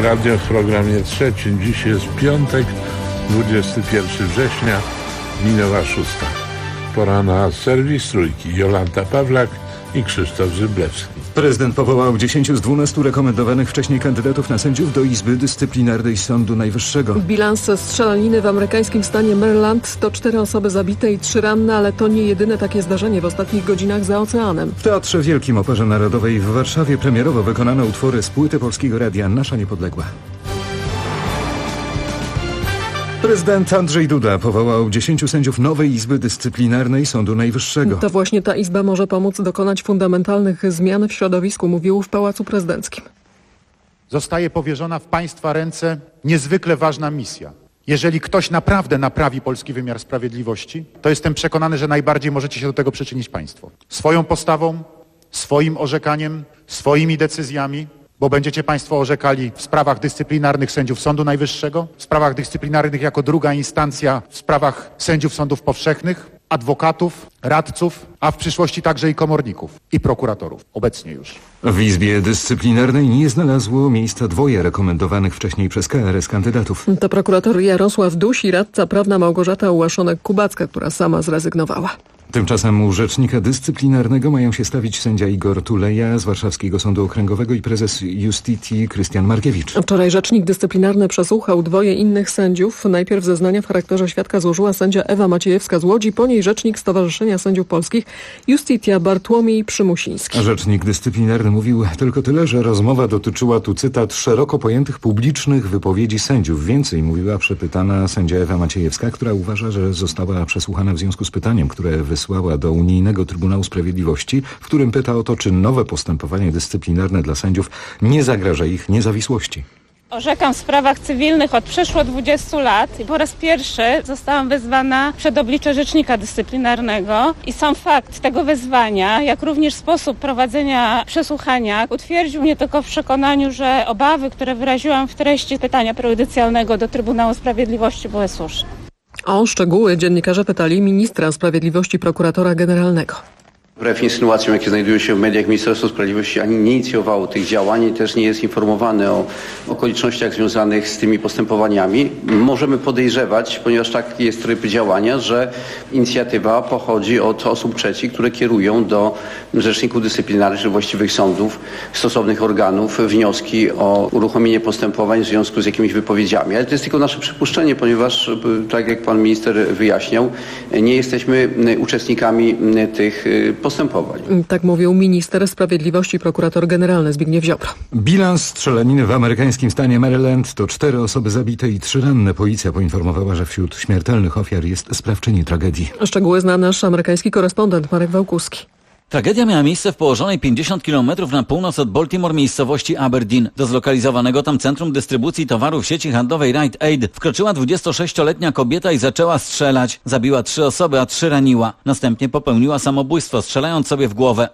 Polskie Radio w programie trzecim. Dziś jest piątek, 21 września, minęła 6. Pora na serwis Trójki. Jolanta Pawlak i Krzysztof Zyblewski. Prezydent powołał 10 z 12 rekomendowanych wcześniej kandydatów na sędziów do Izby Dyscyplinarnej Sądu Najwyższego. Bilans strzelaniny w amerykańskim stanie Maryland to 4 osoby zabite i 3 ranne, ale to nie jedyne takie zdarzenie w ostatnich godzinach za oceanem. W Teatrze Wielkim Operze Narodowej w Warszawie premierowo wykonano utwory z płyty Polskiego Radia Nasza Niepodległa. Prezydent Andrzej Duda powołał 10 sędziów nowej Izby Dyscyplinarnej Sądu Najwyższego. To właśnie ta izba może pomóc dokonać fundamentalnych zmian w środowisku, mówił w Pałacu Prezydenckim. Zostaje powierzona w państwa ręce niezwykle ważna misja. Jeżeli ktoś naprawdę naprawi polski wymiar sprawiedliwości, to jestem przekonany, że najbardziej możecie się do tego przyczynić państwo. Swoją postawą, swoim orzekaniem, swoimi decyzjami, bo będziecie państwo orzekali w sprawach dyscyplinarnych sędziów Sądu Najwyższego, w sprawach dyscyplinarnych jako druga instancja, w sprawach sędziów sądów powszechnych, adwokatów, radców, a w przyszłości także i komorników i prokuratorów, obecnie już. W Izbie Dyscyplinarnej nie znalazło miejsca 2 rekomendowanych wcześniej przez KRS kandydatów. To prokurator Jarosław Duś i radca prawna Małgorzata Łaszonek-Kubacka, która sama zrezygnowała. Tymczasem u rzecznika dyscyplinarnego mają się stawić sędzia Igor Tuleja z Warszawskiego Sądu Okręgowego i prezes Justitii Krystian Markiewicz. Wczoraj rzecznik dyscyplinarny przesłuchał 2 innych sędziów. Najpierw zeznania w charakterze świadka złożyła sędzia Ewa Maciejewska z Łodzi, po niej rzecznik Stowarzyszenia Sędziów Polskich Justitia Bartłomiej Przymusiński. Rzecznik dyscyplinarny mówił tylko tyle, że rozmowa dotyczyła, tu cytat, szeroko pojętych publicznych wypowiedzi sędziów. Więcej mówiła przepytana sędzia Ewa Maciejewska, która uważa, że została przesłuchana w związku z pytaniem, które wysłała do Unijnego Trybunału Sprawiedliwości, w którym pyta o to, czy nowe postępowanie dyscyplinarne dla sędziów nie zagraża ich niezawisłości. Orzekam w sprawach cywilnych od przeszło 20 lat i po raz pierwszy zostałam wezwana przed oblicze rzecznika dyscyplinarnego i sam fakt tego wezwania, jak również sposób prowadzenia przesłuchania utwierdził mnie tylko w przekonaniu, że obawy, które wyraziłam w treści pytania prejudycjalnego do Trybunału Sprawiedliwości, były słuszne. O szczegóły dziennikarze pytali ministra sprawiedliwości, prokuratora generalnego. Wbrew insynuacjom, jakie znajdują się w mediach, Ministerstwo Sprawiedliwości ani nie inicjowało tych działań i też nie jest informowane o okolicznościach związanych z tymi postępowaniami. Możemy podejrzewać, ponieważ taki jest tryb działania, że inicjatywa pochodzi od osób trzecich, które kierują do rzeczników dyscyplinarnych czy właściwych sądów, stosownych organów wnioski o uruchomienie postępowań w związku z jakimiś wypowiedziami. Ale to jest tylko nasze przypuszczenie, ponieważ, tak jak pan minister wyjaśniał, nie jesteśmy uczestnikami tych postępowań. Tak mówił minister sprawiedliwości, prokurator generalny Zbigniew Ziobro. Bilans strzelaniny w amerykańskim stanie Maryland to 4 osoby zabite i 3 ranne. Policja poinformowała, że wśród śmiertelnych ofiar jest sprawczyni tragedii. Szczegóły zna nasz amerykański korespondent Marek Wałkuski. Tragedia miała miejsce w położonej 50 km na północ od Baltimore miejscowości Aberdeen. Do zlokalizowanego tam centrum dystrybucji towarów sieci handlowej Rite Aid wkroczyła 26-letnia kobieta i zaczęła strzelać. Zabiła 3 osoby, a 3 raniła. Następnie popełniła samobójstwo, strzelając sobie w głowę.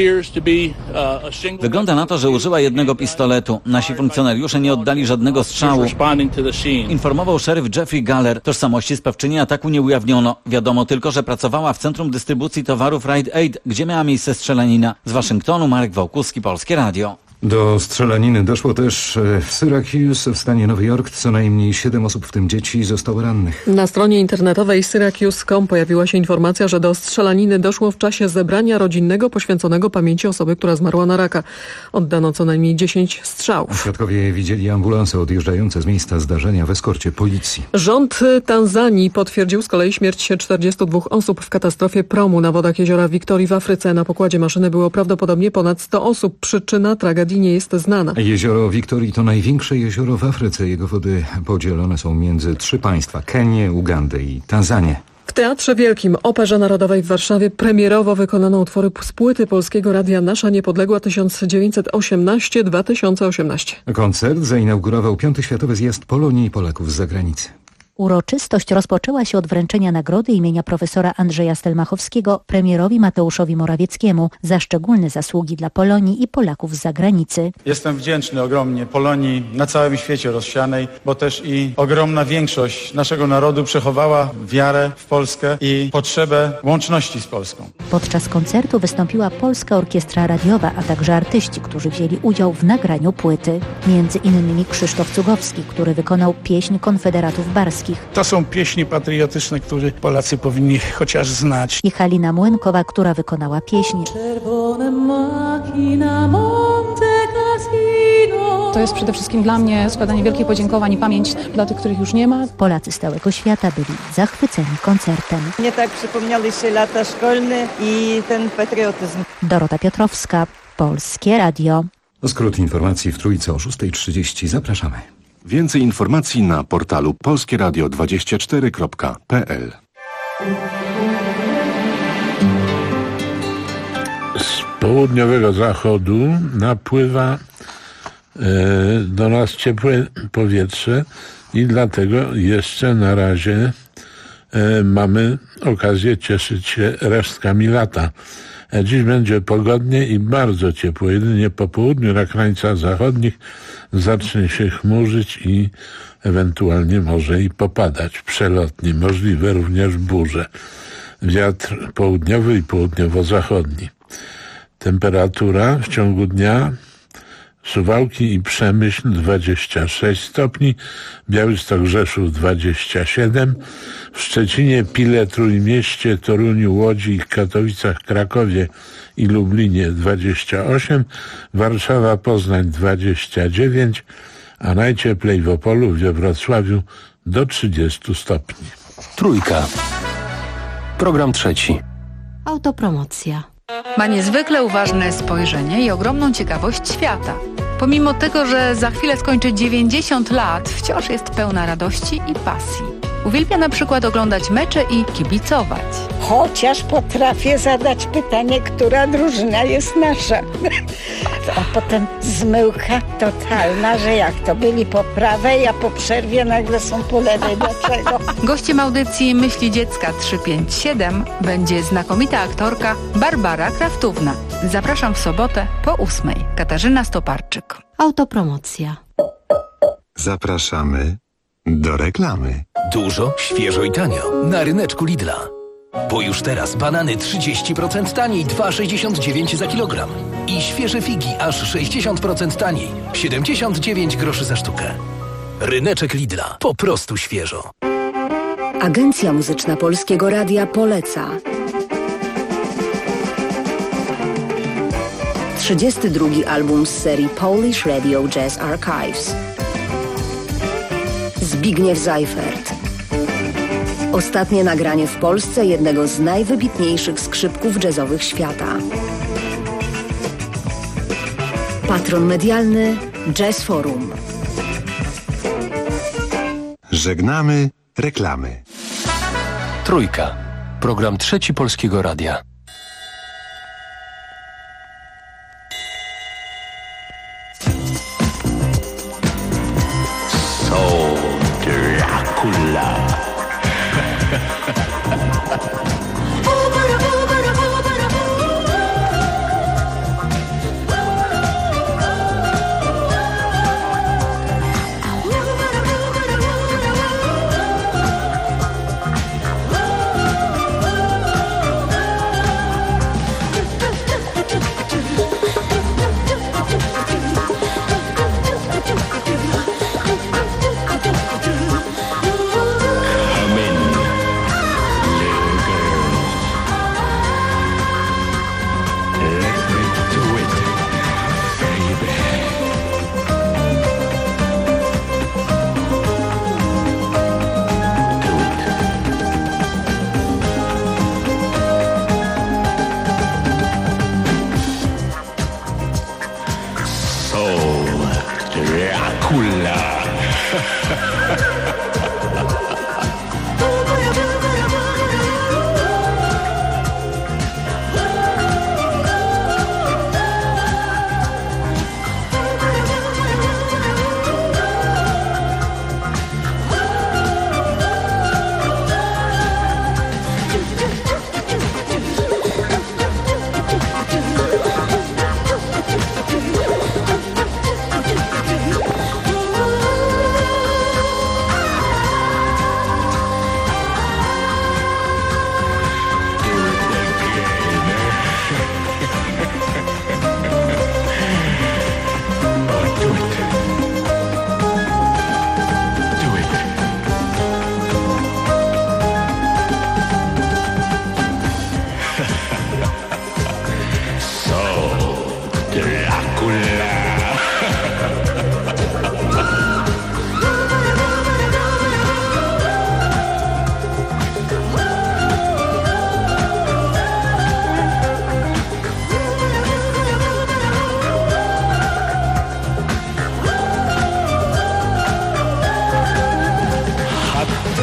Wygląda na to, że użyła jednego pistoletu. Nasi funkcjonariusze nie oddali żadnego strzału, informował szeryf Jeffrey Galler. Tożsamości sprawczyni ataku nie ujawniono. Wiadomo tylko, że pracowała w centrum dystrybucji towarów Rite Aid, gdzie miała miejsce strzelanina. Z Waszyngtonu Marek Wałkuski, Polskie Radio. Do strzelaniny doszło też w Syracuse w stanie Nowy Jork. Co najmniej 7 osób, w tym dzieci, zostało rannych. Na stronie internetowej Syracuse.com pojawiła się informacja, że do strzelaniny doszło w czasie zebrania rodzinnego poświęconego pamięci osoby, która zmarła na raka. Oddano co najmniej 10 strzałów. Świadkowie widzieli ambulanse odjeżdżające z miejsca zdarzenia w eskorcie policji. Rząd Tanzanii potwierdził z kolei śmierć 42 osób w katastrofie promu na wodach jeziora Wiktorii w Afryce. Na pokładzie maszyny było prawdopodobnie ponad 100 osób. Przyczyna tragedii nie jest znana. Jezioro Wiktorii to największe jezioro w Afryce. Jego wody podzielone są między 3 państwa: Kenię, Ugandę i Tanzanię. W Teatrze Wielkim Operze Narodowej w Warszawie premierowo wykonano utwory z płyty Polskiego Radia Nasza Niepodległa 1918-2018. Koncert zainaugurował 5. Światowy Zjazd Polonii i Polaków z zagranicy. Uroczystość rozpoczęła się od wręczenia nagrody imienia profesora Andrzeja Stelmachowskiego premierowi Mateuszowi Morawieckiemu za szczególne zasługi dla Polonii i Polaków z zagranicy. Jestem wdzięczny ogromnie Polonii na całym świecie rozsianej, bo też i ogromna większość naszego narodu przechowała wiarę w Polskę i potrzebę łączności z Polską. Podczas koncertu wystąpiła Polska Orkiestra Radiowa, a także artyści, którzy wzięli udział w nagraniu płyty. Między innymi Krzysztof Cugowski, który wykonał pieśń Konfederatów Barskich. To są pieśni patriotyczne, które Polacy powinni chociaż znać. I Halina Młynkowa, która wykonała pieśń Czerwone maki na Monte Cassino. To jest przede wszystkim dla mnie składanie wielkich podziękowań i pamięć dla tych, których już nie ma. Polacy z całego świata byli zachwyceni koncertem. Mnie tak przypomniały się lata szkolne i ten patriotyzm. Dorota Piotrowska, Polskie Radio. Skrót informacji w Trójce o 6:30. Zapraszamy. Więcej informacji na portalu polskieradio24.pl. Z południowego zachodu napływa do nas ciepłe powietrze i dlatego jeszcze na razie mamy okazję cieszyć się resztkami lata. Dziś będzie pogodnie i bardzo ciepło. Jedynie po południu na krańcach zachodnich zacznie się chmurzyć i ewentualnie może i popadać przelotnie. Możliwe również burze. Wiatr południowy i południowo-zachodni. Temperatura w ciągu dnia Suwałki i Przemyśl 26 stopni, Białystok, Rzeszów 27, w Szczecinie, Pile, Trójmieście, Toruniu, Łodzi i Katowicach, Krakowie i Lublinie 28, Warszawa, Poznań 29, a najcieplej w Opolu, we Wrocławiu do 30 stopni. Trójka. Program trzeci. Autopromocja. Ma niezwykle uważne spojrzenie i ogromną ciekawość świata. Pomimo tego, że za chwilę skończy 90 lat, wciąż jest pełna radości i pasji. Uwielbia na przykład oglądać mecze i kibicować. Chociaż potrafię zadać pytanie, która drużyna jest nasza. A potem zmyłka totalna, że jak to byli po prawej, a po przerwie nagle są po lewej. Dlaczego? Gościem audycji Myśli Dziecka 357 będzie znakomita aktorka Barbara Kraftówna. Zapraszam w sobotę po 8:00. Katarzyna Stoparczyk. Autopromocja. Zapraszamy do reklamy. Dużo, świeżo i tanio na ryneczku Lidla. Bo już teraz banany 30% taniej, 2,69 za kilogram. I świeże figi aż 60% taniej, 79 groszy za sztukę. Ryneczek Lidla. Po prostu świeżo. Agencja Muzyczna Polskiego Radia poleca 32. album z serii Polish Radio Jazz Archives. Zbigniew Seifert. Ostatnie nagranie w Polsce jednego z najwybitniejszych skrzypków jazzowych świata. Patron medialny Jazz Forum. Żegnamy reklamy. Trójka. Program trzeci Polskiego Radia. Dracula. Come in, little girl.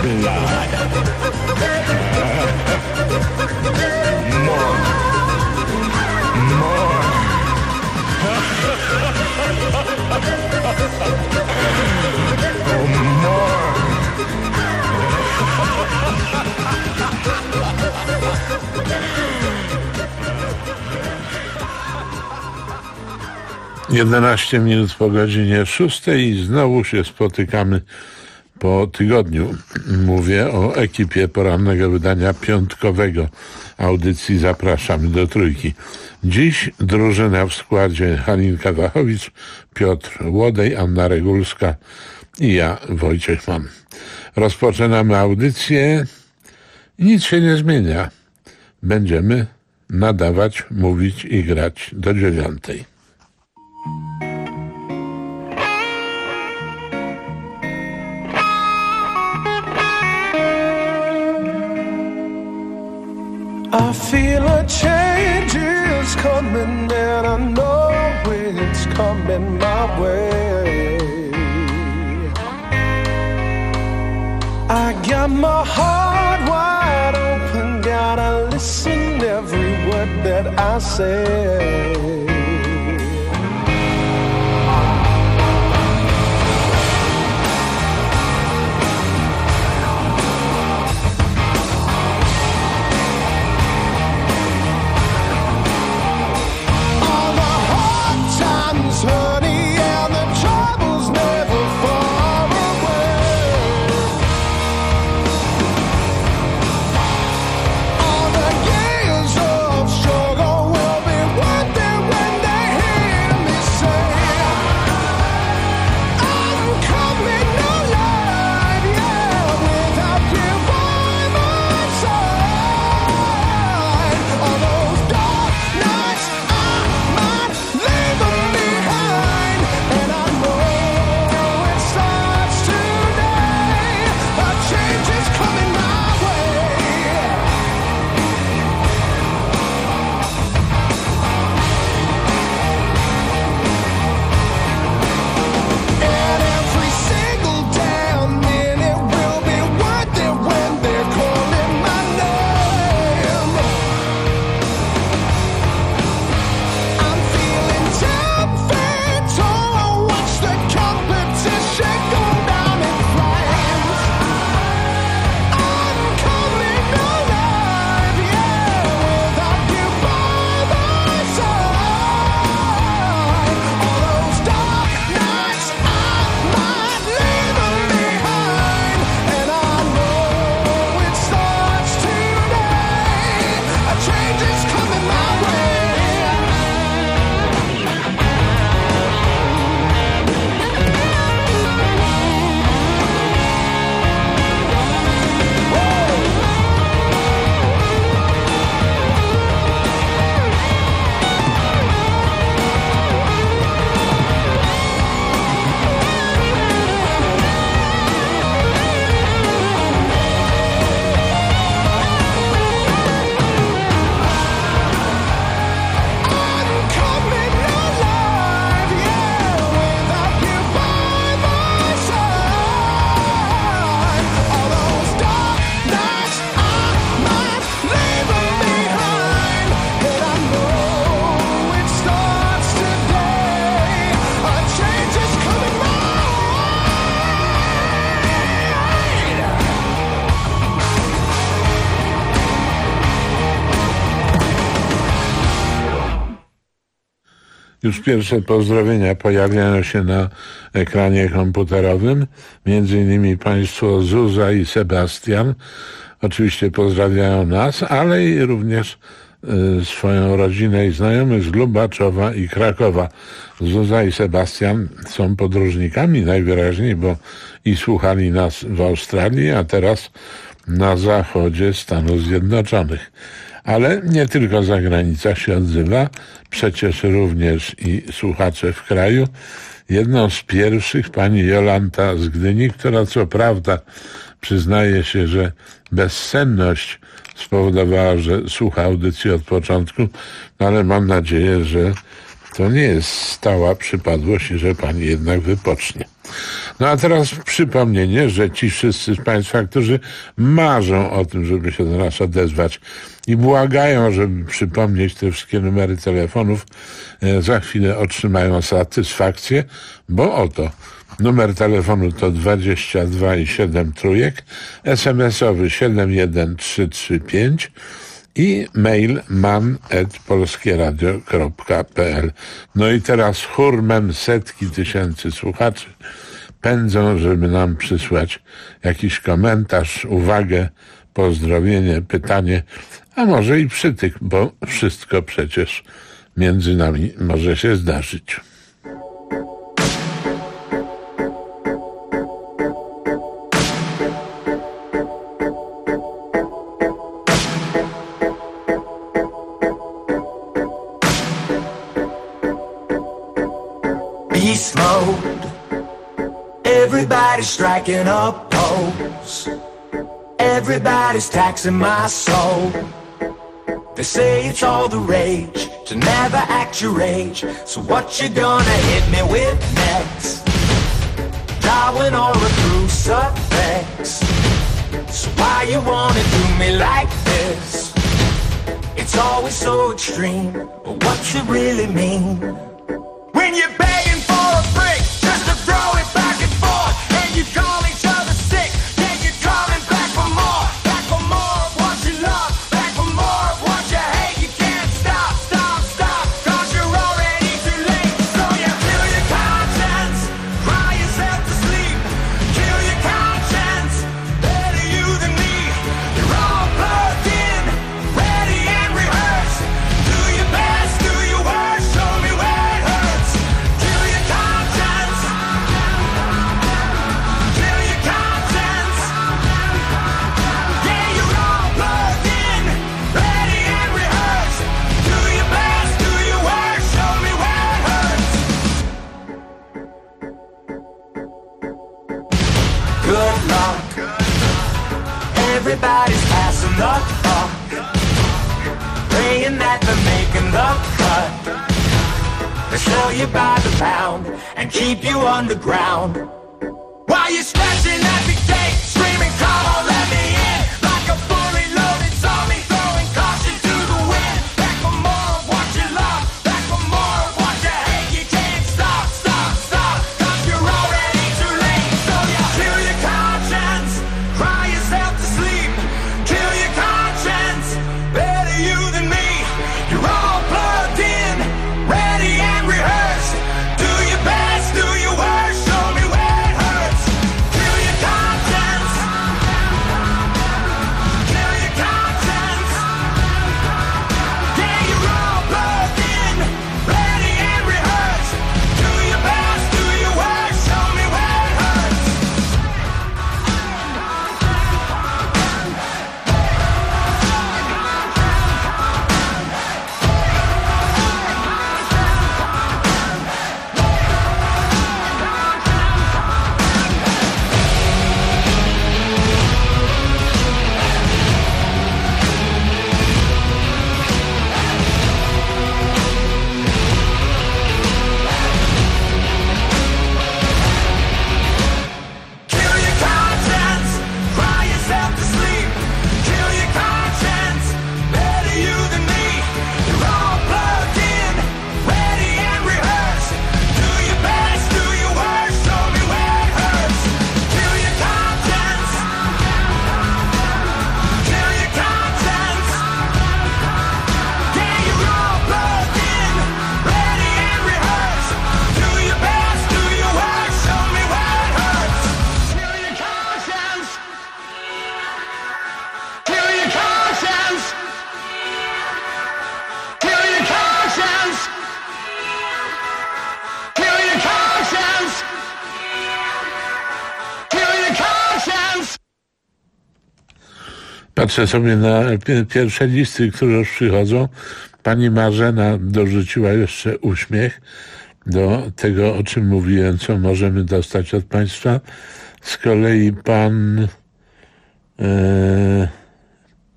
blood. More. Oh, more. 11 minut po godzinie 6 i znowu się spotykamy po tygodniu. Mówię o ekipie porannego wydania piątkowego audycji Zapraszamy do Trójki. Dziś drużyna w składzie Halinka Wachowicz, Piotr Łodej, Anna Regulska i ja, Wojciech Mann. Rozpoczynamy audycję. Nic się nie zmienia. Będziemy nadawać, mówić i grać do 9. I feel a change is coming and I know it's coming my way. I got my heart wide open, gotta listen every word that I say. Honey, and the trouble's never far away. All the years of struggle will be worth it when they hear me say, I'm coming alive, yeah, without you by my side. All those dark nights I might leave them. Już pierwsze pozdrowienia pojawiają się na ekranie komputerowym. Między innymi państwo Zuza i Sebastian oczywiście pozdrawiają nas, ale i również swoją rodzinę i znajomych z Lubaczowa i Krakowa. Zuza i Sebastian są podróżnikami najwyraźniej, bo i słuchali nas w Australii, a teraz na zachodzie Stanów Zjednoczonych. Ale nie tylko zagranica się odzywa, przecież również i słuchacze w kraju. Jedną z pierwszych pani Jolanta z Gdyni, która co prawda przyznaje się, że bezsenność spowodowała, że słucha audycji od początku, ale mam nadzieję, że to nie jest stała przypadłość i że pani jednak wypocznie. No a teraz przypomnienie, że ci wszyscy z państwa, którzy marzą o tym, żeby się do nas odezwać i błagają, żeby przypomnieć te wszystkie numery telefonów, za chwilę otrzymają satysfakcję, bo oto numer telefonu to 22 i 7 trójek, SMS-owy 71335 i mail man@polskieradio.pl. No i teraz hurmem setki tysięcy słuchaczy pędzą, żeby nam przysłać jakiś komentarz, uwagę, pozdrowienie, pytanie, a może i przytyk, bo wszystko przecież między nami może się zdarzyć. Beast mode. Everybody's striking up pose. Everybody's taxing my soul. They say it's all the rage to never act your age. So what you gonna hit me with next? Darwin or a crucifix? So why you wanna do me like this? It's always so extreme, but what's it really mean? When you're begging for a break, just to throw it back and forth, and you call each other sick, then you're coming back for more of what you love, back for more of what you hate. You can't stop, cause you're already too late. So you kill your conscience, cry yourself to sleep, kill your conscience, better you than me. You're all plugged in, ready and rehearsed, do your best, do your worst, show me where it hurts. Kill your conscience, kill your conscience. Yeah, you're all plugged in, ready and rehearsed, do your best, do your worst, show me where it hurts. Good luck, everybody's passing the buck, praying that they're making the cut. They sell you by the pound and keep you underground while you're scratching at the gate, screaming, "Come on, let me in!" Like a fully loaded zombie, throwing caution to the wind. Back for more of what you love, back for more of what you hate. You can't stop, cause you're already too late. So you kill your conscience, cry yourself to sleep, kill your conscience, better you than me. You're all plugged in, ready and rehearsed, do your best, do your worst, show me where it hurts. Kill your conscience, kill your conscience. Yeah, you're all plugged in, ready and rehearsed, do your best, do your worst, show me where it hurts. Kill your conscience, cry yourself to sleep, kill your conscience, better you than me. You're all plugged in, ready and rehearsed, do your best, do your worst, show me where it hurts. Kill your conscience, kill your conscience. Yeah, you're all plugged in, ready and rehearsed, do your best, do your worst, show me where it hurts. Kill your conscience, kill your conscience, kill your conscience, kill your conscience, kill your conscience. Patrzę sobie na pierwsze listy, które już przychodzą. Pani Marzena dorzuciła jeszcze uśmiech do tego, o czym mówiłem, co możemy dostać od państwa. Z kolei pan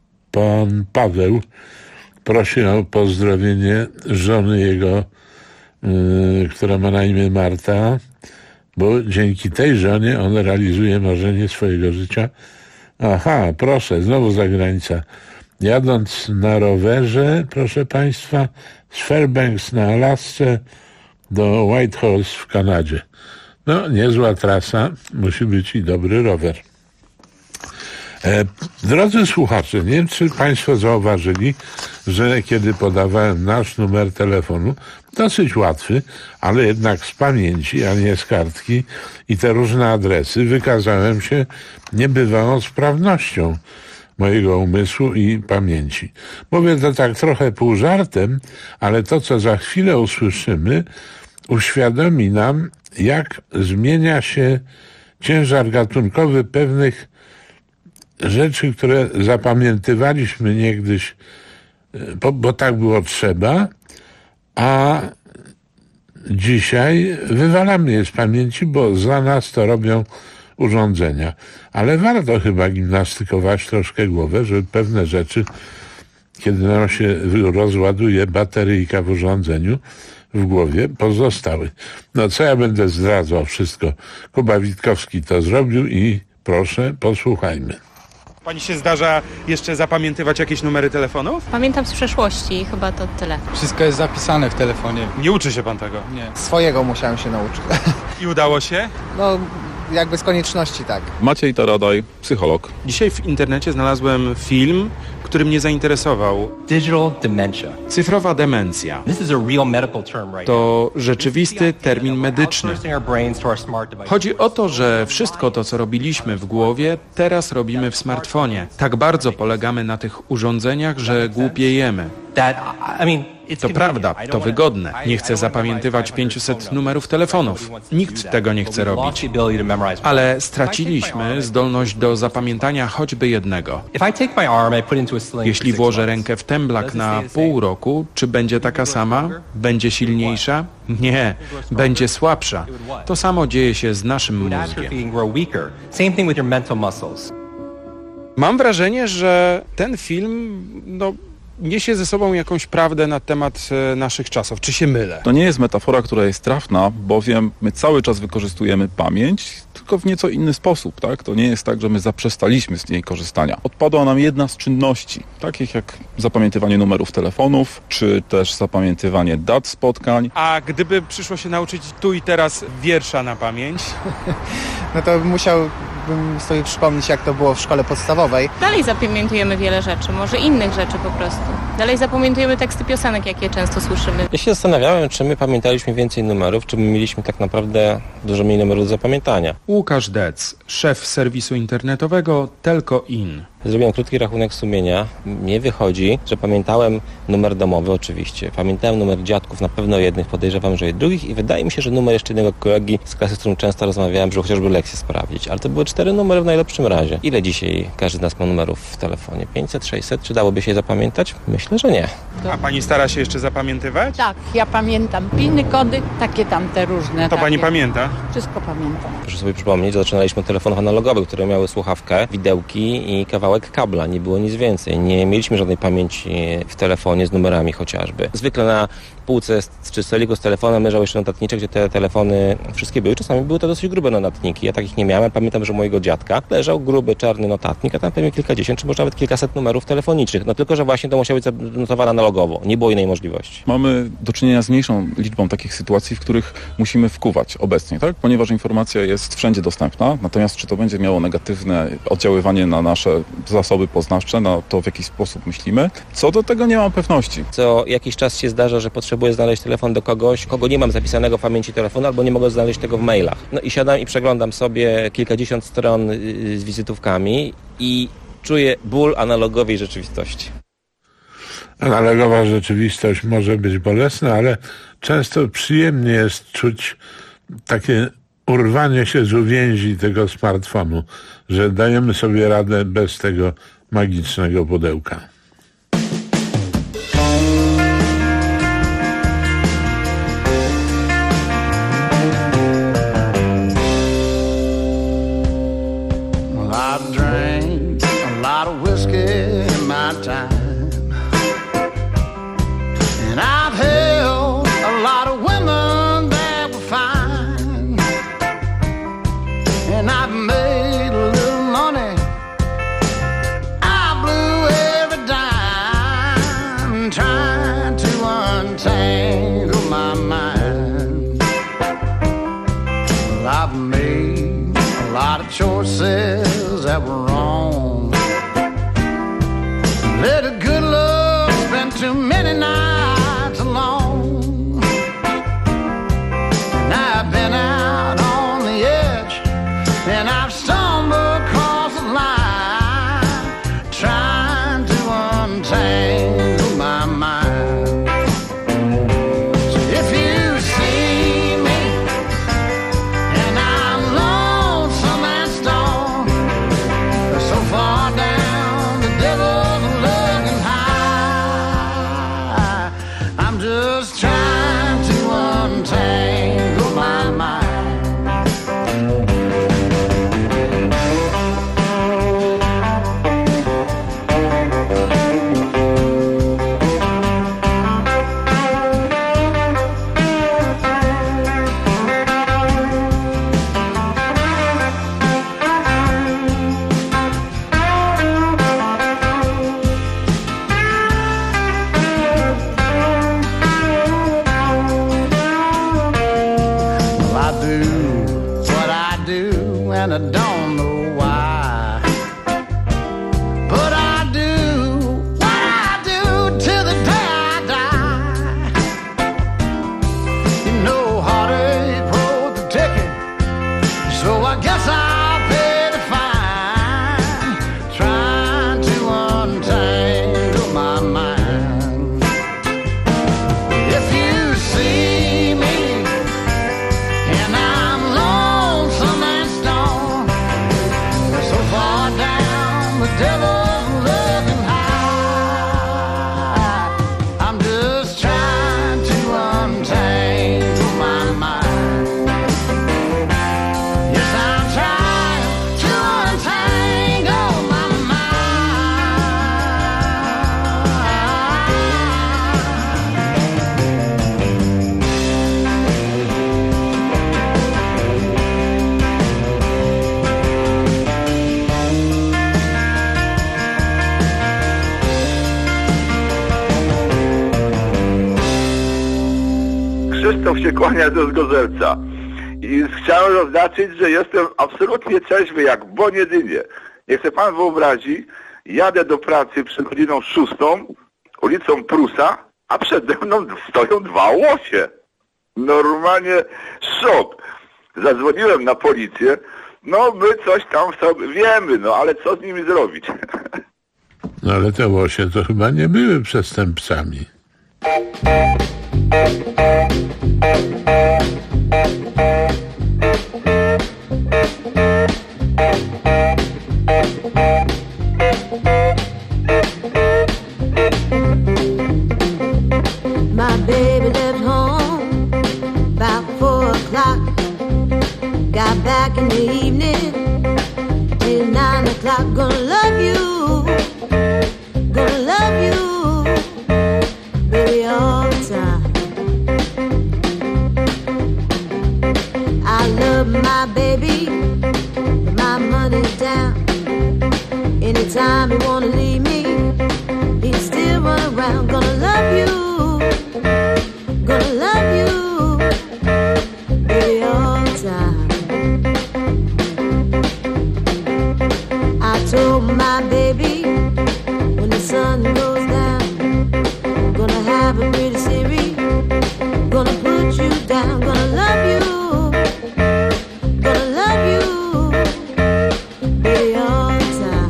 Paweł prosi o pozdrowienie żony jego która ma na imię Marta, bo dzięki tej żonie on realizuje marzenie swojego życia. Aha, proszę, znowu zagranica. Jadąc na rowerze, proszę Państwa, z Fairbanks na Alasce do Whitehorse w Kanadzie. No, niezła trasa, musi być i dobry rower. Drodzy słuchacze, nie wiem, czy Państwo zauważyli, że kiedy podawałem nasz numer telefonu, dosyć łatwy, ale jednak z pamięci, a nie z kartki, i te różne adresy, wykazałem się niebywałą sprawnością mojego umysłu i pamięci. Mówię to tak trochę pół żartem, ale to, co za chwilę usłyszymy, uświadomi nam, jak zmienia się ciężar gatunkowy pewnych rzeczy, które zapamiętywaliśmy niegdyś, bo tak było trzeba, a dzisiaj wywalamy je z pamięci, bo za nas to robią urządzenia. Ale warto chyba gimnastykować troszkę głowę, żeby pewne rzeczy, kiedy nam się rozładuje bateryjka w urządzeniu, w głowie pozostały. No co ja będę zdradzał wszystko. Kuba Witkowski to zrobił i proszę, posłuchajmy. Pani się zdarza jeszcze zapamiętywać jakieś numery telefonów? Pamiętam z przeszłości i chyba to tyle. Wszystko jest zapisane w telefonie. Nie uczy się pan tego? Nie. Swojego musiałem się nauczyć. I udało się? No, jakby z konieczności, tak. Maciej Taradaj, psycholog. Dzisiaj w internecie znalazłem film, który mnie zainteresował. Digital dementia. Cyfrowa demencja. This is a real medical term right to rzeczywisty termin medyczny. Chodzi o to, że wszystko to, co robiliśmy w głowie, teraz robimy w smartfonie. Tak bardzo polegamy na tych urządzeniach, że głupiejemy. To prawda, to wygodne. Nie chcę zapamiętywać 500 numerów telefonów. Nikt tego nie chce robić. Ale straciliśmy zdolność do zapamiętania choćby jednego. Jeśli włożę rękę w temblak na pół roku, czy będzie taka sama? Będzie silniejsza? Nie, będzie słabsza. To samo dzieje się z naszym mózgiem. Mam wrażenie, że ten film, niesie ze sobą jakąś prawdę na temat naszych czasów. Czy się mylę? To nie jest metafora, która jest trafna, bowiem my cały czas wykorzystujemy pamięć, tylko w nieco inny sposób, tak? To nie jest tak, że my zaprzestaliśmy z niej korzystania. Odpadła nam jedna z czynności, takich jak zapamiętywanie numerów telefonów, czy też zapamiętywanie dat spotkań. A gdyby przyszło się nauczyć tu i teraz wiersza na pamięć? No to musiałbym sobie przypomnieć, jak to było w szkole podstawowej. Dalej zapamiętujemy wiele rzeczy, może innych rzeczy po prostu. Dalej zapamiętujemy teksty piosenek, jakie często słyszymy. Ja się zastanawiałem, czy my pamiętaliśmy więcej numerów, czy my mieliśmy tak naprawdę dużo mniej numerów do zapamiętania. Łukasz Dec, szef serwisu internetowego Telco In. Zrobiłem krótki rachunek sumienia. Nie wychodzi, że pamiętałem numer domowy oczywiście. Pamiętałem numer dziadków, na pewno jednych, podejrzewam, że i drugich, i wydaje mi się, że numer jeszcze jednego kolegi z klasy, z którym często rozmawiałem, żeby chociażby lekcję sprawdzić. Ale to były 4 numery w najlepszym razie. Ile dzisiaj każdy z nas ma numerów w telefonie? 500, 600? Czy dałoby się je zapamiętać? Myślę, że nie. A pani stara się jeszcze zapamiętywać? Tak, ja pamiętam piny, kody, takie tamte różne. To pani pamięta? Wszystko pamiętam. Proszę sobie przypomnieć, że zaczynaliśmy od telefonów analogowych, które miały słuchawkę, widełki i kawałek kabla. Nie było nic więcej. Nie mieliśmy żadnej pamięci w telefonie z numerami chociażby. Zwykle na półce czy stoliku z telefonem leżał jeszcze notatniczek, gdzie te telefony wszystkie były. Czasami były to dosyć grube notatniki. Ja takich nie miałem. Pamiętam, że u mojego dziadka leżał gruby, czarny notatnik, a tam pewnie kilkadziesiąt, czy może nawet kilkaset numerów telefonicznych. No tylko, że właśnie to musiało być zanotowane analogowo. Nie było innej możliwości. Mamy do czynienia z mniejszą liczbą takich sytuacji, w których musimy wkuwać obecnie, tak? Ponieważ informacja jest wszędzie dostępna. Natomiast czy to będzie miało negatywne oddziaływanie na nasze zasoby poznawcze, na to, w jaki sposób myślimy, co do tego nie mam pewności. Co jakiś czas się zdarza, że potrzebuję znaleźć telefon do kogoś, kogo nie mam zapisanego w pamięci telefonu, albo nie mogę znaleźć tego w mailach. No i siadam i przeglądam sobie kilkadziesiąt stron z wizytówkami i czuję ból analogowej rzeczywistości. Analogowa rzeczywistość może być bolesna, ale często przyjemnie jest czuć takie urwanie się z uwięzi tego smartfonu, że dajemy sobie radę bez tego magicznego pudełka. And I've held a lot of women that were wrong. Let a good love spend too many nights alone. And I've been out on the edge, and I've stumbled across the line, trying to untangle my mind. So if you see me and I'm lonesome and stoned, so far down the devil's looking high, I'm just trying to untangle my mind. Well, I do what I do, and I don't know why. But I do what I do till the day I die. You know, heartache wrote the ticket, so I guess I'll pay the fine, trying to untangle my mind. If you see me and I'm lonesome and stoned, so far down the devil's looking high, I'm just trying to untangle my mind. Yes, I'm trying to untangle my Krzysztof się kłania ze Zgorzelca i chciałem zaznaczyć, że jestem absolutnie trzeźwy jak w Boniedynie. Niech sobie pan wyobrazi, jadę do pracy przed godziną 6, ulicą Prusa, a przede mną stoją 2 łosie. Normalnie szok. Zadzwoniłem na policję, no my coś tam sobie wiemy, no ale co z nimi zrobić? No ale te łosie to chyba nie były przestępcami. My baby left home about 4 o'clock. Got back in the evening till 9 o'clock. Gonna love you, baby, all the time. I love my baby, but my money's down. Anytime you wanna leave me, he'll still run around. Gonna love you, baby, all the time. I told my baby, when the sun goes down, gonna have a pretty series, gonna put you down, gonna love you, baby, all the time.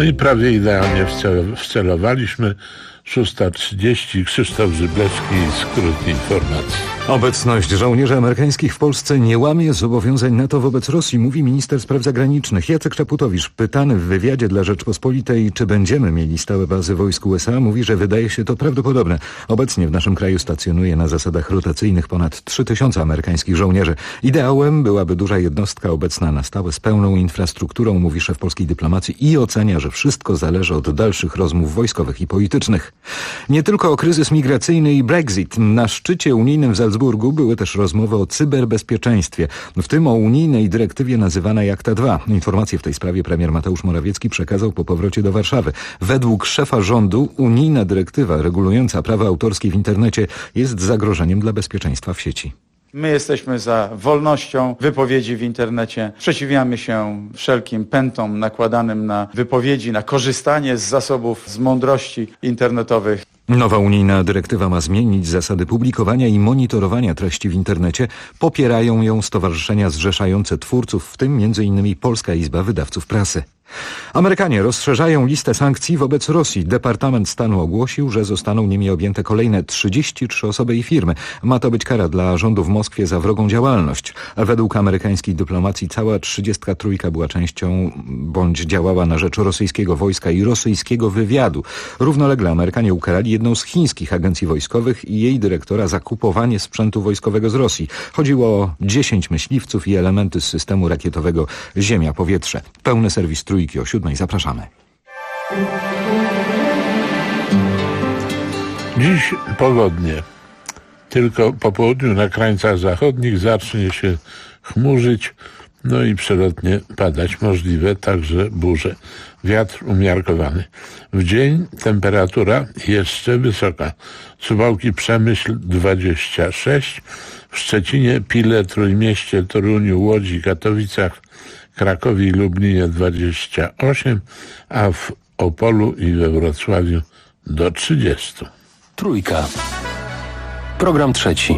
No i prawie idealnie wcelowaliśmy. 6:30, Krzysztof Zyblewski i skrót informacji. Obecność żołnierzy amerykańskich w Polsce nie łamie zobowiązań NATO wobec Rosji, mówi minister spraw zagranicznych. Jacek Czaputowicz, pytany w wywiadzie dla Rzeczpospolitej, czy będziemy mieli stałe bazy wojsk USA, mówi, że wydaje się to prawdopodobne. Obecnie w naszym kraju stacjonuje na zasadach rotacyjnych ponad 3000 amerykańskich żołnierzy. Ideałem byłaby duża jednostka obecna na stałe z pełną infrastrukturą, mówi szef polskiej dyplomacji i ocenia, że wszystko zależy od dalszych rozmów wojskowych i politycznych. Nie tylko o kryzys migracyjny i Brexit. Na szczycie unijnym w Salzburgu były też rozmowy o cyberbezpieczeństwie, w tym o unijnej dyrektywie nazywanej Akta II. Informacje w tej sprawie premier Mateusz Morawiecki przekazał po powrocie do Warszawy. Według szefa rządu unijna dyrektywa regulująca prawa autorskie w internecie jest zagrożeniem dla bezpieczeństwa w sieci. My jesteśmy za wolnością wypowiedzi w internecie. Sprzeciwiamy się wszelkim pętom nakładanym na wypowiedzi, na korzystanie z zasobów, z mądrości internetowych. Nowa unijna dyrektywa ma zmienić zasady publikowania i monitorowania treści w internecie. Popierają ją stowarzyszenia zrzeszające twórców, w tym m.in. Polska Izba Wydawców Prasy. Amerykanie rozszerzają listę sankcji wobec Rosji. Departament Stanu ogłosił, że zostaną nimi objęte kolejne 33 osoby i firmy. Ma to być kara dla rządu w Moskwie za wrogą działalność. Według amerykańskiej dyplomacji cała 33 była częścią bądź działała na rzecz rosyjskiego wojska i rosyjskiego wywiadu. Równolegle Amerykanie ukarali jedną z chińskich agencji wojskowych i jej dyrektora za kupowanie sprzętu wojskowego z Rosji. Chodziło o 10 myśliwców i elementy z systemu rakietowego Ziemia-Powietrze. Pełny serwis Trójki o 7:00. Zapraszamy. Dziś pogodnie. Tylko po południu na krańcach zachodnich zacznie się chmurzyć, no i przelotnie padać możliwe także burze. Wiatr umiarkowany. W dzień temperatura jeszcze wysoka. Suwałki, Przemyśl 26, w Szczecinie, Pile, Trójmieście, Toruniu, Łodzi, Katowicach, Krakowie i Lublinie 28, a w Opolu i we Wrocławiu do 30. Trójka. Program trzeci.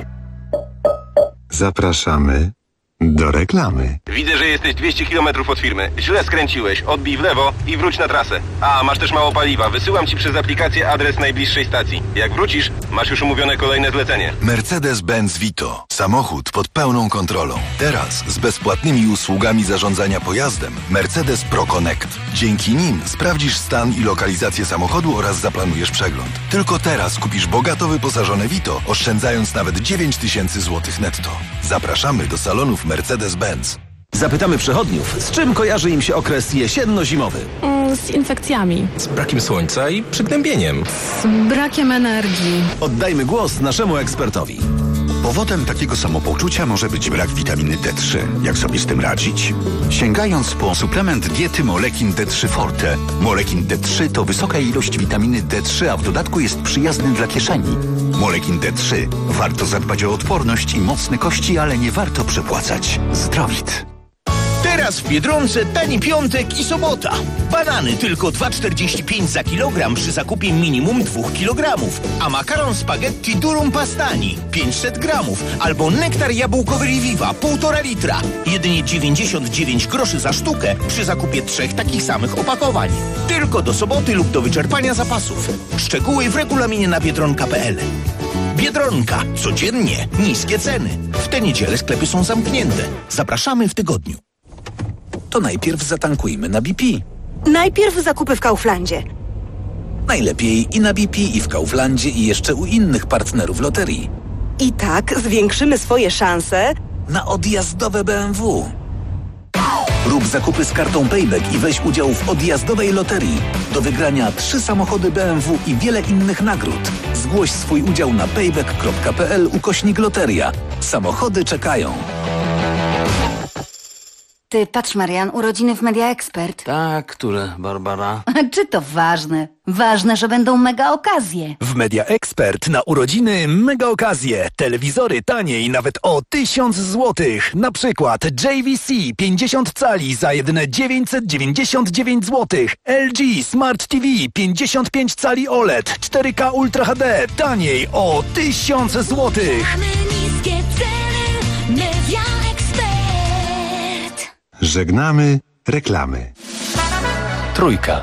Zapraszamy do reklamy. Widzę, że jesteś 200 km od firmy. Źle skręciłeś. Odbij w lewo i wróć na trasę. A, masz też mało paliwa. Wysyłam ci przez aplikację adres najbliższej stacji. Jak wrócisz, masz już umówione kolejne zlecenie. Mercedes-Benz Vito. Samochód pod pełną kontrolą. Teraz z bezpłatnymi usługami zarządzania pojazdem Mercedes Pro Connect. Dzięki nim sprawdzisz stan i lokalizację samochodu oraz zaplanujesz przegląd. Tylko teraz kupisz bogato wyposażone Vito, oszczędzając nawet 9000 zł netto. Zapraszamy do salonów Mercedes-Benz. Zapytamy przechodniów, z czym kojarzy im się okres jesienno-zimowy? Z infekcjami. Z brakiem słońca i przygnębieniem. Z brakiem energii. Oddajmy głos naszemu ekspertowi. Powodem takiego samopoczucia może być brak witaminy D3. Jak sobie z tym radzić? Sięgając po suplement diety Molekin D3 Forte. Molekin D3 to wysoka ilość witaminy D3, a w dodatku jest przyjazny dla kieszeni. Molekin D3. Warto zadbać o odporność i mocne kości, ale nie warto przepłacać. Zdrowit. Teraz w Biedronce tani piątek i sobota. Banany tylko 2,45 za kilogram przy zakupie minimum 2 kilogramów. A makaron spaghetti durum pastani 500 gramów. Albo nektar jabłkowy Riviva 1,5 litra. Jedynie 99 groszy za sztukę przy zakupie 3 takich samych opakowań. Tylko do soboty lub do wyczerpania zapasów. Szczegóły w regulaminie na biedronka.pl. Biedronka. Codziennie niskie ceny. W tę niedzielę sklepy są zamknięte. Zapraszamy w tygodniu. To najpierw zatankujmy na BP. Najpierw zakupy w Kauflandzie. Najlepiej i na BP, i w Kauflandzie, i jeszcze u innych partnerów loterii. I tak zwiększymy swoje szanse na odjazdowe BMW. Rób zakupy z kartą Payback i weź udział w odjazdowej loterii. Do wygrania 3 samochody BMW i wiele innych nagród. Zgłoś swój udział na payback.pl/loteria. Samochody czekają. Ty, patrz Marian, urodziny w Media Expert. Tak, które, Barbara? Czy to ważne? Ważne, że będą mega okazje. W Media Expert na urodziny mega okazje. Telewizory taniej nawet o 1000 zł. Na przykład JVC 50 cali za jedyne 999 zł. LG Smart TV 55 cali OLED 4K Ultra HD taniej o 1000 zł. Mamy niskie ceny, Media Expert. Żegnamy reklamy. Trójka.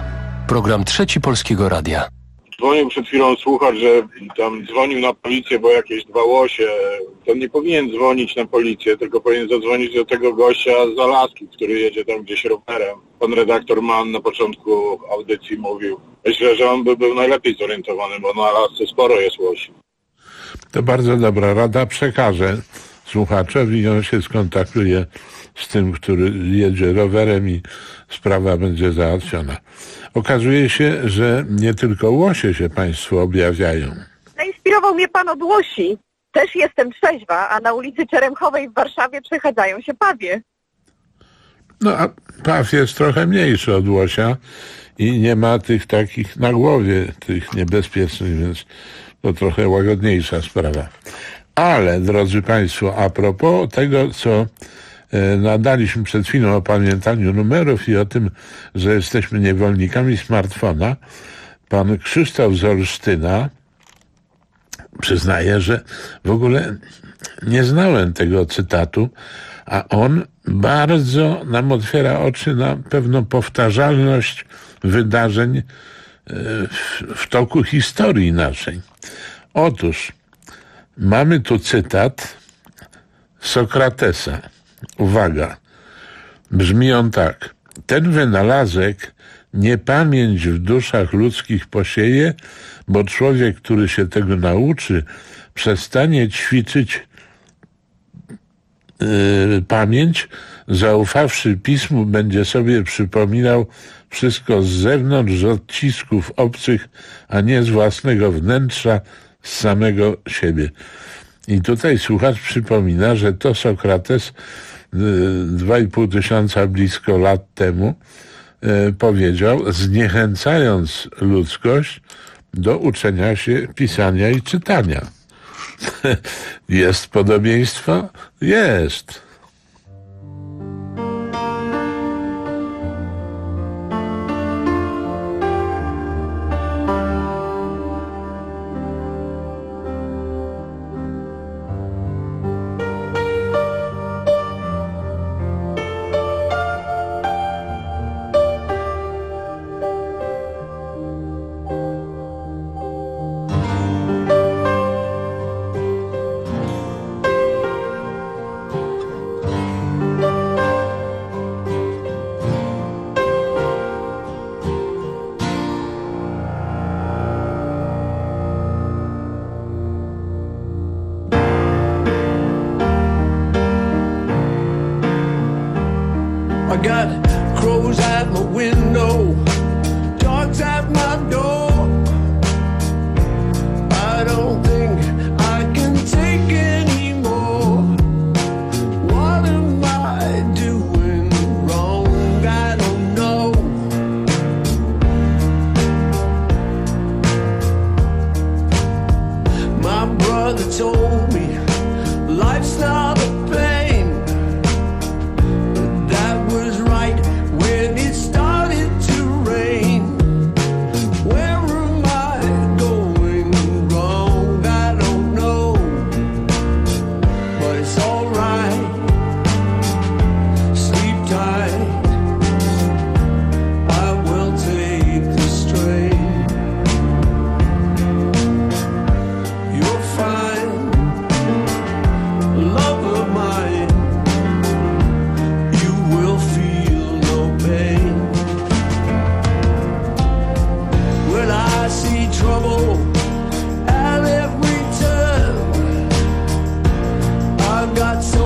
program Trzeci Polskiego Radia. Dzwonił przed chwilą słuchacz, że tam dzwonił na policję, bo jakieś dwa łosie. To nie powinien dzwonić na policję, tylko powinien zadzwonić do tego gościa z Alaski, który jedzie tam gdzieś rowerem. Pan redaktor Mann na początku audycji mówił. Myślę, że on by był najlepiej zorientowany, bo na Alasce sporo jest łosi. To bardzo dobra rada, przekażę słuchaczowi i on się skontaktuje z tym, który jedzie rowerem i sprawa będzie załatwiona. Okazuje się, że nie tylko łosie się państwu objawiają. Zainspirował mnie pan od łosi. Też jestem trzeźwa, a na ulicy Czeremchowej w Warszawie przechadzają się pawie. No a paw jest trochę mniejszy od łosia i nie ma tych takich na głowie, tych niebezpiecznych, więc to trochę łagodniejsza sprawa. Ale, drodzy Państwo, a propos tego, co nadaliśmy przed chwilą o pamiętaniu numerów i o tym, że jesteśmy niewolnikami smartfona, pan Krzysztof z Olsztyna przyznaje, że w ogóle nie znałem tego cytatu, a on bardzo nam otwiera oczy na pewną powtarzalność wydarzeń w toku historii naszej. Otóż mamy tu cytat Sokratesa. Uwaga, brzmi on tak. Ten wynalazek niepamięć w duszach ludzkich posieje, bo człowiek, który się tego nauczy, przestanie ćwiczyć pamięć, zaufawszy pismu, będzie sobie przypominał wszystko z zewnątrz, z odcisków obcych, a nie z własnego wnętrza, z samego siebie. I tutaj słuchacz przypomina, że to Sokrates 2,5 tysiąca blisko lat temu powiedział, zniechęcając ludzkość do uczenia się pisania i czytania. Jest podobieństwo? Jest. I got crows at my window, dogs at my door. I don't think I can take any more. What am I doing wrong? I don't know. My brother told me life's not a pain. That was right when it started to rain. Where am I going wrong? I don't know, but it's alright. Sleep tight, I will take the strain. You're fine, love of mine. You will feel no pain. When I see trouble at every turn, I've got so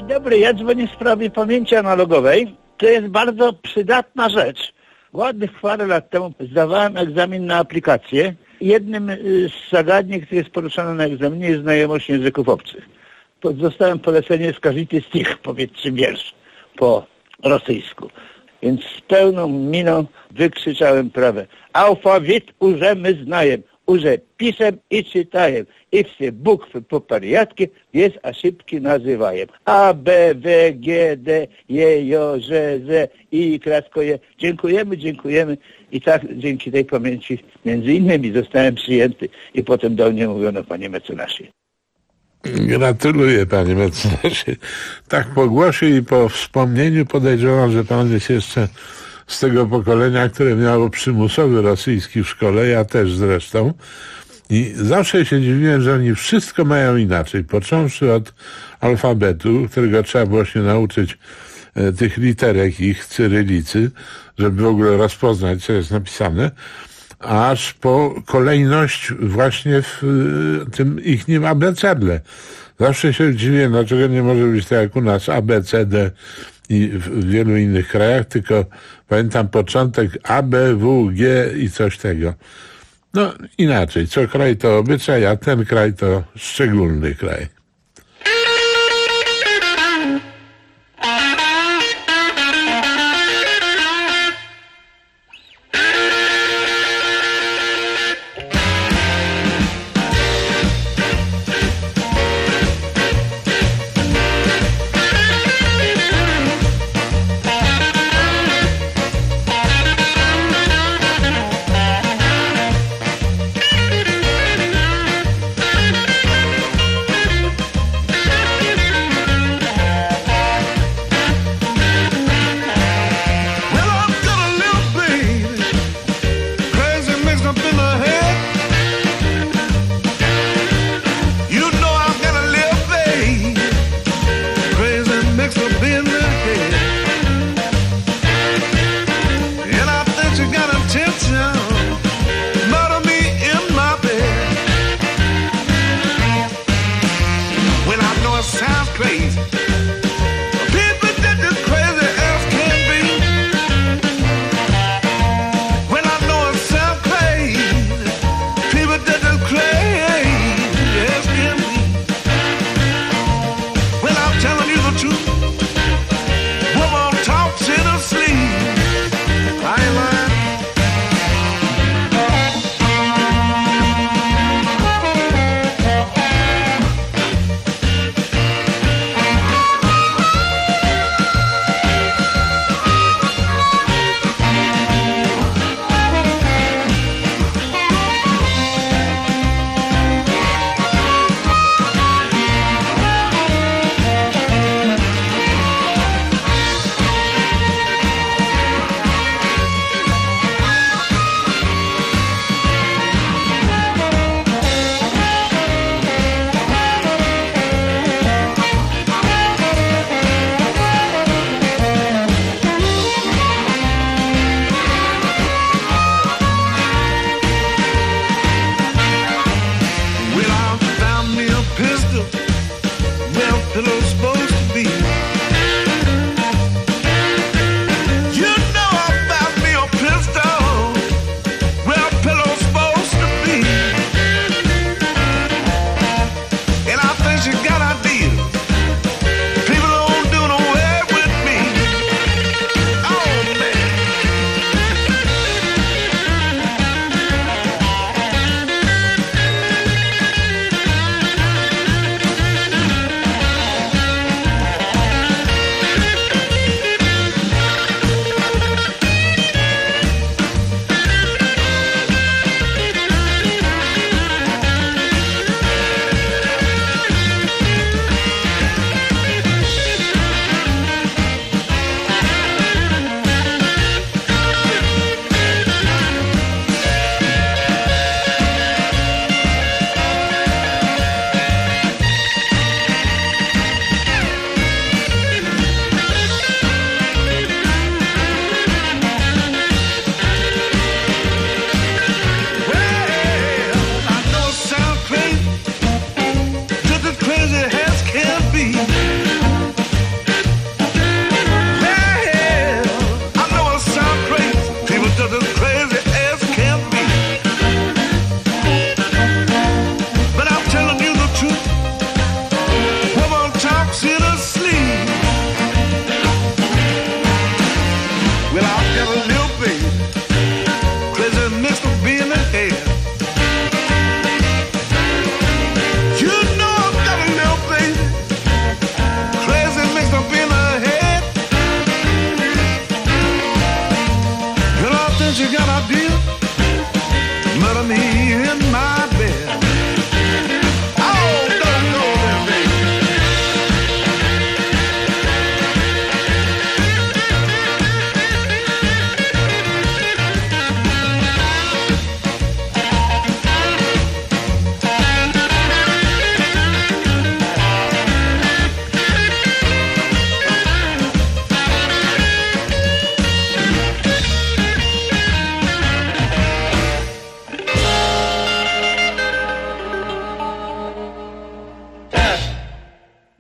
dobry, ja dzwonię w sprawie pamięci analogowej. To jest bardzo przydatna rzecz. Ładnych parę lat temu zdawałem egzamin na aplikację. Jednym z zagadnień, które jest poruszane na egzaminie, jest znajomość języków obcych. Dostałem polecenie skazity stich, powiedzmy wiersz po rosyjsku. Więc z pełną miną wykrzyczałem prawę. Alfabet уже my znajem, уже piszem i czytajem. I wszystkie bukwy po pariatkie bez ошибки nazywajem. A, B, W, G, D, J, J, Z, I, kratko Je. Dziękujemy. I tak dzięki tej pamięci między innymi zostałem przyjęty i potem do mnie mówiono, panie mecenasie. Gratuluję, panie mecenasie. Tak po głosie i po wspomnieniu podejrzewam, że pan jest jeszcze z tego pokolenia, które miało przymusowy rosyjski w szkole, ja też zresztą. I zawsze się dziwiłem, że oni wszystko mają inaczej. Począwszy od alfabetu, którego trzeba było się nauczyć tych literek ich cyrylicy, żeby w ogóle rozpoznać, co jest napisane, aż po kolejność właśnie w tym ichnim abecedle. Zawsze się dziwię, dlaczego nie może być tak jak u nas A, B, C, D i w wielu innych krajach, tylko pamiętam początek A, B, W, G i coś tego. No inaczej, co kraj to obyczaj, a ten kraj to szczególny kraj.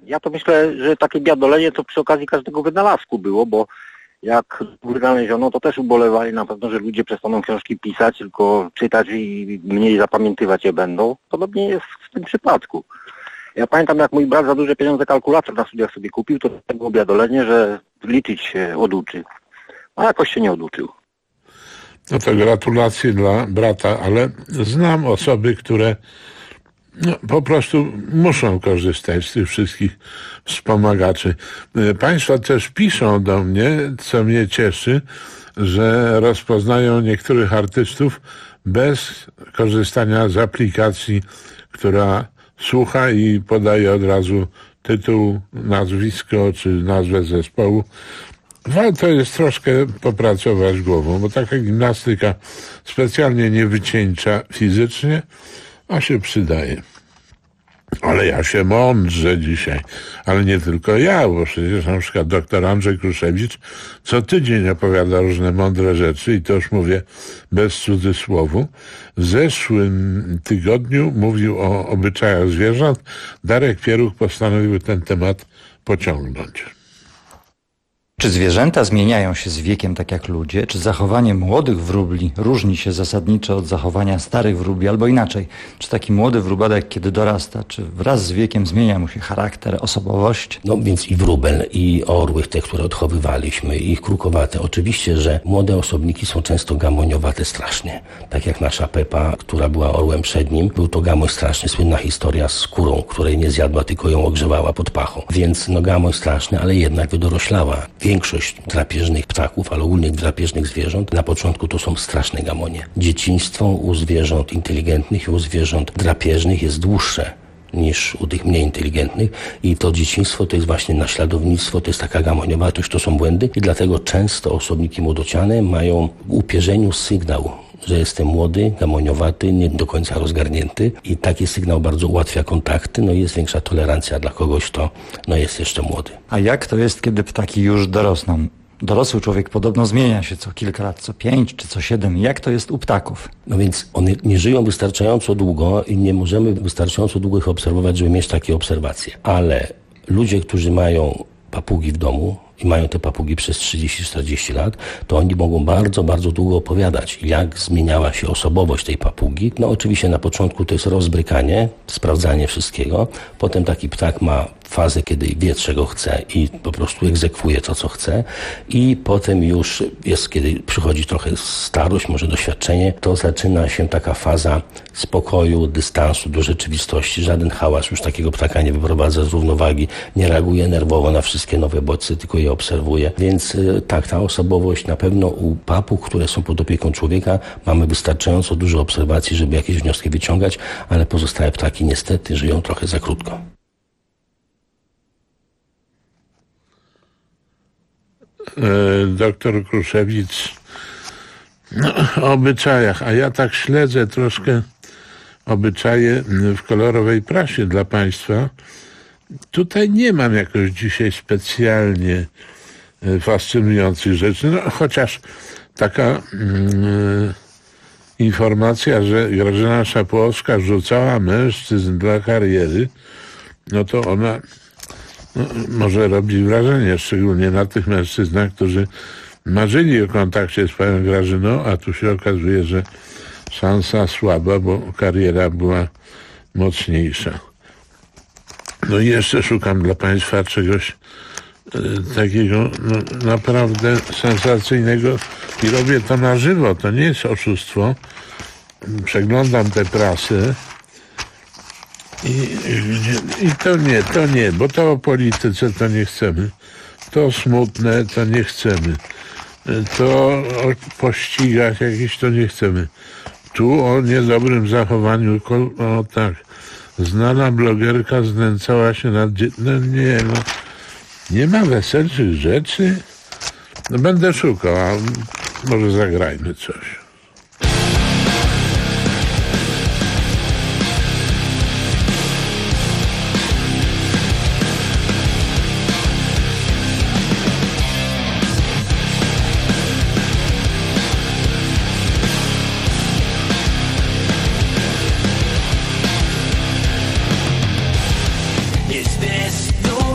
Ja to myślę, że takie biadolenie to przy okazji każdego wynalazku było, bo jak wynaleziono, to też ubolewali na pewno, że ludzie przestaną książki pisać, tylko czytać i mniej zapamiętywać je będą. Podobnie jest w tym przypadku. Ja pamiętam, jak mój brat za duże pieniądze kalkulator na studiach sobie kupił, to było biadolenie, że liczyć się oduczy. A jakoś się nie oduczył. No to gratulacje dla brata, ale znam osoby, które po prostu muszą korzystać z tych wszystkich wspomagaczy. Państwo też piszą do mnie, co mnie cieszy, że rozpoznają niektórych artystów bez korzystania z aplikacji, która słucha i podaje od razu tytuł, nazwisko czy nazwę zespołu. Warto jest troszkę popracować głową, bo taka gimnastyka specjalnie nie wycieńcza fizycznie, a się przydaje. Ale ja się mądrzę dzisiaj. Ale nie tylko ja, bo przecież na przykład dr Andrzej Kruszewicz co tydzień opowiada różne mądre rzeczy i to już mówię bez cudzysłowu. W zeszłym tygodniu mówił o obyczajach zwierząt. Darek Pieruch postanowił ten temat pociągnąć. Czy zwierzęta zmieniają się z wiekiem tak jak ludzie? Czy zachowanie młodych wróbli różni się zasadniczo od zachowania starych wróbli? Albo inaczej, czy taki młody wróbelek, kiedy dorasta, czy wraz z wiekiem zmienia mu się charakter, osobowość? No więc i wróbel, i orły, te, które odchowywaliśmy, i krukowate. Oczywiście, że młode osobniki są często gamoniowate strasznie. Tak jak nasza Pepa, która była orłem przed nim. Był to gamoń straszny, słynna historia z kurą, której nie zjadła, tylko ją ogrzewała pod pachą. Więc gamoń straszny, ale jednak wydoroślała. Większość drapieżnych ptaków, ale ogólnie drapieżnych zwierząt, na początku to są straszne gamonie. Dzieciństwo u zwierząt inteligentnych i u zwierząt drapieżnych jest dłuższe niż u tych mniej inteligentnych i to dzieciństwo to jest właśnie naśladownictwo, to jest taka gamoniowatość, to są błędy i dlatego często osobniki młodociane mają w upierzeniu sygnał, że jestem młody, gamoniowaty, nie do końca rozgarnięty i taki sygnał bardzo ułatwia kontakty, no i jest większa tolerancja dla kogoś, kto jest jeszcze młody. A jak to jest, kiedy ptaki już dorosną? Dorosły człowiek podobno zmienia się co kilka lat, co 5 czy co 7. Jak to jest u ptaków? No więc one nie żyją wystarczająco długo i nie możemy wystarczająco długo ich obserwować, żeby mieć takie obserwacje. Ale ludzie, którzy mają papugi w domu i mają te papugi przez 30-40 lat, to oni mogą bardzo, bardzo długo opowiadać, jak zmieniała się osobowość tej papugi. No oczywiście na początku to jest rozbrykanie, sprawdzanie wszystkiego. Potem taki ptak ma fazę, kiedy wie, czego chce i po prostu egzekwuje to, co chce. I potem już jest, kiedy przychodzi trochę starość, może doświadczenie, to zaczyna się taka faza spokoju, dystansu do rzeczywistości. Żaden hałas już takiego ptaka nie wyprowadza z równowagi, nie reaguje nerwowo na wszystkie nowe bodźce, tylko je obserwuje. Więc tak, ta osobowość na pewno u papug, które są pod opieką człowieka, mamy wystarczająco dużo obserwacji, żeby jakieś wnioski wyciągać, ale pozostałe ptaki niestety żyją trochę za krótko. Doktor Kruszewicz o obyczajach, a ja tak śledzę troszkę obyczaje w kolorowej prasie dla Państwa. Tutaj nie mam jakoś dzisiaj specjalnie fascynujących rzeczy, no chociaż taka informacja, że Grażyna Szapłowska rzucała mężczyzn dla kariery, no to ona może robić wrażenie, szczególnie na tych mężczyznach, którzy marzyli o kontakcie z panią Grażyną, a tu się okazuje, że szansa słaba, bo kariera była mocniejsza. No i jeszcze szukam dla Państwa czegoś takiego naprawdę sensacyjnego i robię to na żywo, to nie jest oszustwo. Przeglądam tę prasę i to nie, bo to o polityce to nie chcemy. To smutne to nie chcemy. To o pościgach jakichś to nie chcemy. Tu o niedobrym zachowaniu, o tak. Znana blogerka znęcała się nad nie ma weselszych rzeczy. No będę szukał, a może zagrajmy coś. Is this the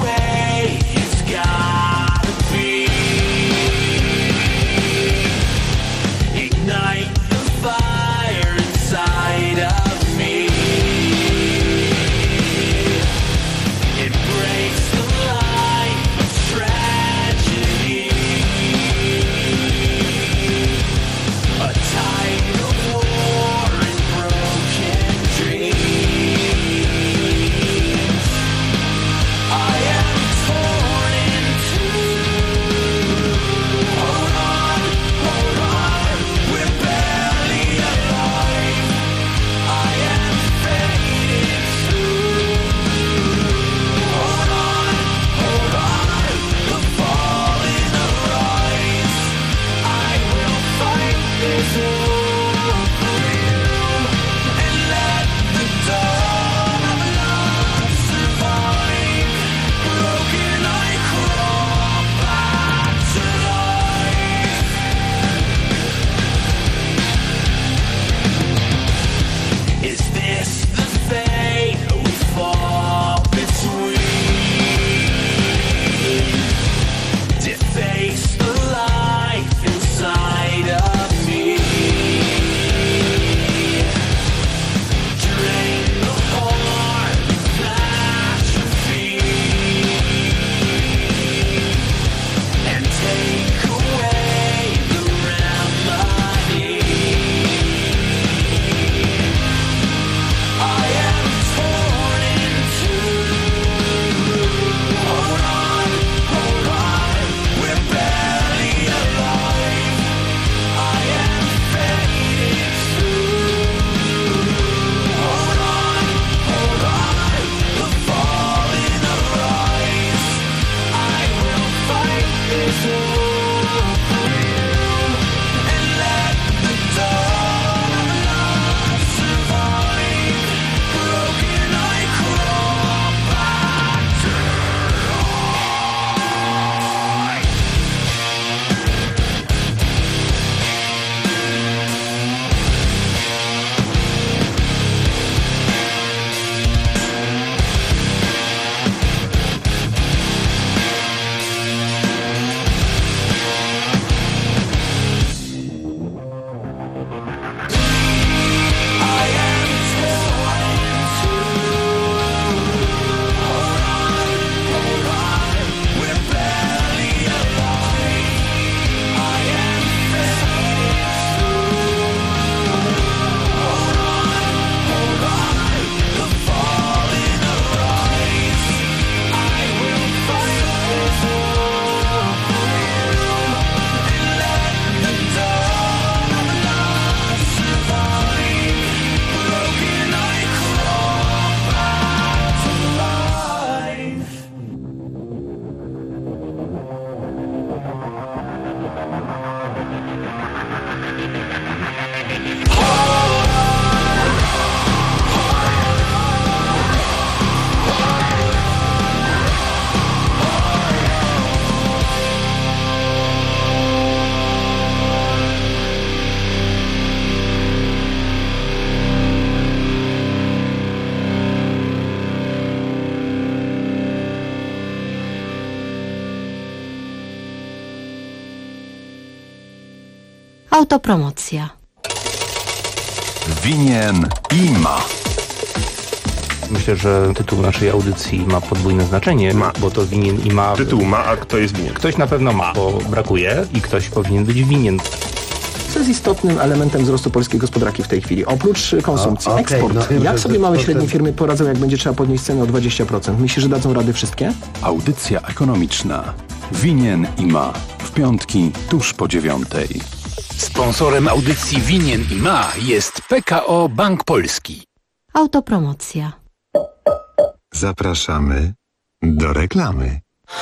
Autopromocja. Winien i ma. Myślę, że tytuł naszej audycji ma podwójne znaczenie, bo to winien i ma... Tytuł ma, a kto jest winien? Ktoś na pewno ma, bo brakuje i ktoś powinien być winien. Co jest istotnym elementem wzrostu polskiej gospodarki w tej chwili? Oprócz konsumpcji, eksport. Jak sobie małe i średnie firmy poradzą, jak będzie trzeba podnieść cenę o 20%? Myślisz, że dadzą rady wszystkie? Audycja ekonomiczna. Winien i ma. W piątki tuż po 9:00. Sponsorem audycji Winien i ma jest PKO Bank Polski. Autopromocja. Zapraszamy do reklamy.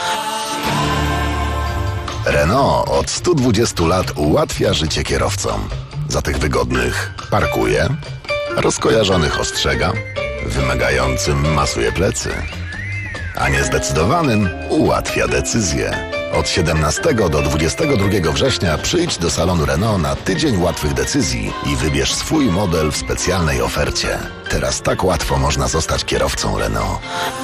Renault od 120 lat ułatwia życie kierowcom. Za tych wygodnych parkuje, rozkojarzonych ostrzega, wymagającym masuje plecy, a niezdecydowanym ułatwia decyzje. Od 17 do 22 września przyjdź do salonu Renault na tydzień łatwych decyzji i wybierz swój model w specjalnej ofercie. Teraz tak łatwo można zostać kierowcą Renault.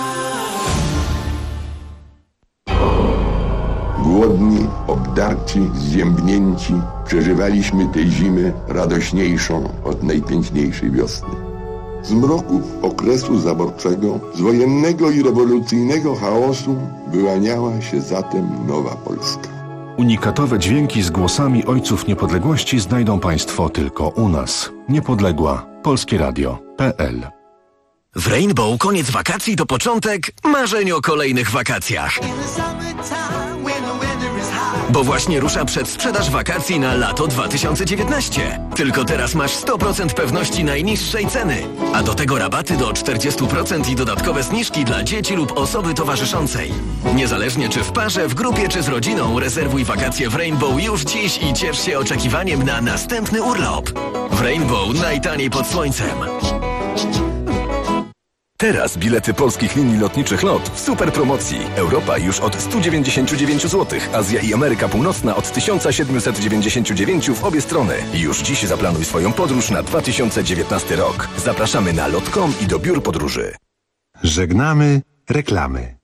Głodni, obdarci, zziębnięci, przeżywaliśmy tę zimę radośniejszą od najpiękniejszej wiosny. Z mroków okresu zaborczego, z wojennego i rewolucyjnego chaosu wyłaniała się zatem nowa Polska. Unikatowe dźwięki z głosami ojców niepodległości znajdą Państwo tylko u nas. Niepodległa. Polskie Radio.pl. W Rainbow koniec wakacji to początek marzeń o kolejnych wakacjach. Bo właśnie rusza przedsprzedaż wakacji na lato 2019. Tylko teraz masz 100% pewności najniższej ceny. A do tego rabaty do 40% i dodatkowe zniżki dla dzieci lub osoby towarzyszącej. Niezależnie czy w parze, w grupie czy z rodziną, rezerwuj wakacje w Rainbow już dziś i ciesz się oczekiwaniem na następny urlop. W Rainbow najtaniej pod słońcem. Teraz bilety polskich linii lotniczych LOT w super promocji. Europa już od 199 zł, Azja i Ameryka Północna od 1799 w obie strony. Już dziś zaplanuj swoją podróż na 2019 rok. Zapraszamy na lot.com i do biur podróży. Żegnamy reklamy.